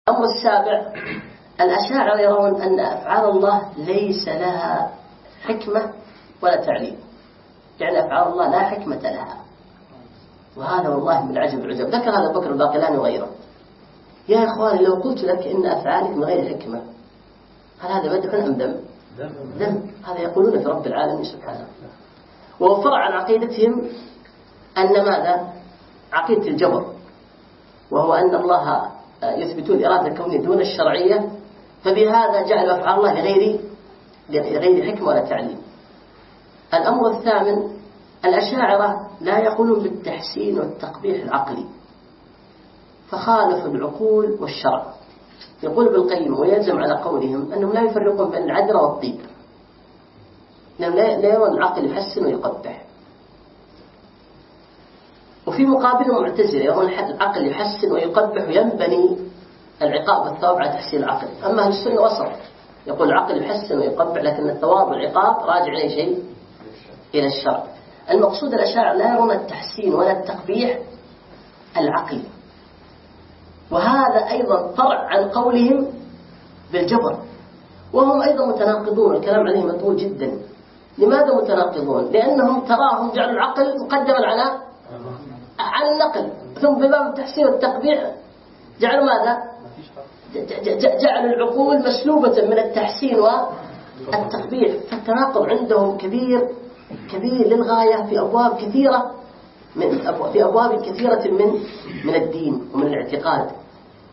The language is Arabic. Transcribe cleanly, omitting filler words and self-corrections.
الأمر السابع، الأشاعرة يرون أن أفعال الله ليس لها حكمة ولا تعليم، يعني أفعال الله لا حكمة لها. وهذا والله من العجب العجب. ذكر هذا بكر الباقلاني وغيره. يا إخواني لو قلت لك إن أفعالك من غير حكمة، هل هذا مدح أم ذم؟ ذم. هذا يقولون في رب العالمين سبحانه. وهو فرع عن عقيدتهم أن ماذا؟ عقيدة الجبر، وهو أن الله يثبتون الإرادة الكونية دون الشرعية، فبهذا جعلوا أفعال الله لغير حكمة ولا تعليم. الأمر الثامن، الأشاعرة لا يقولون بالتحسين والتقبيح العقلي، فخالفوا العقول والشرع. يقول ابن القيم ويلزم على قولهم أنهم لا يفرقون بين العذرة والطيب، لأنهم لا يرون العقل يحسن ويقبح. وفي مقابله معتزلة يرون العقل يحسن ويقبح وينبني العقاب والثواب على تحسين العقل. أما أهل السنة وسط، يقول العقل يحسن ويقبح، لكن الثواب والعقاب راجع إلى شيء، إلى الشرع. المقصود الأشاعرة لا يرون التحسين ولا التقبيح العقلي، وهذا أيضا فرع عن قولهم بالجبر. وهم أيضا متناقضون، الكلام عليهم مطول جدا. لماذا متناقضون؟ لأنهم تراهم جعلوا العقل مقدما على النقل، ثم بباب التحسين والتقبيح جعلوا ماذا؟ جعلوا العقول مسلوبة من التحسين والتقبيح. فالتناقض عندهم كبير للغاية في أبواب كثيرة من الدين ومن الاعتقاد.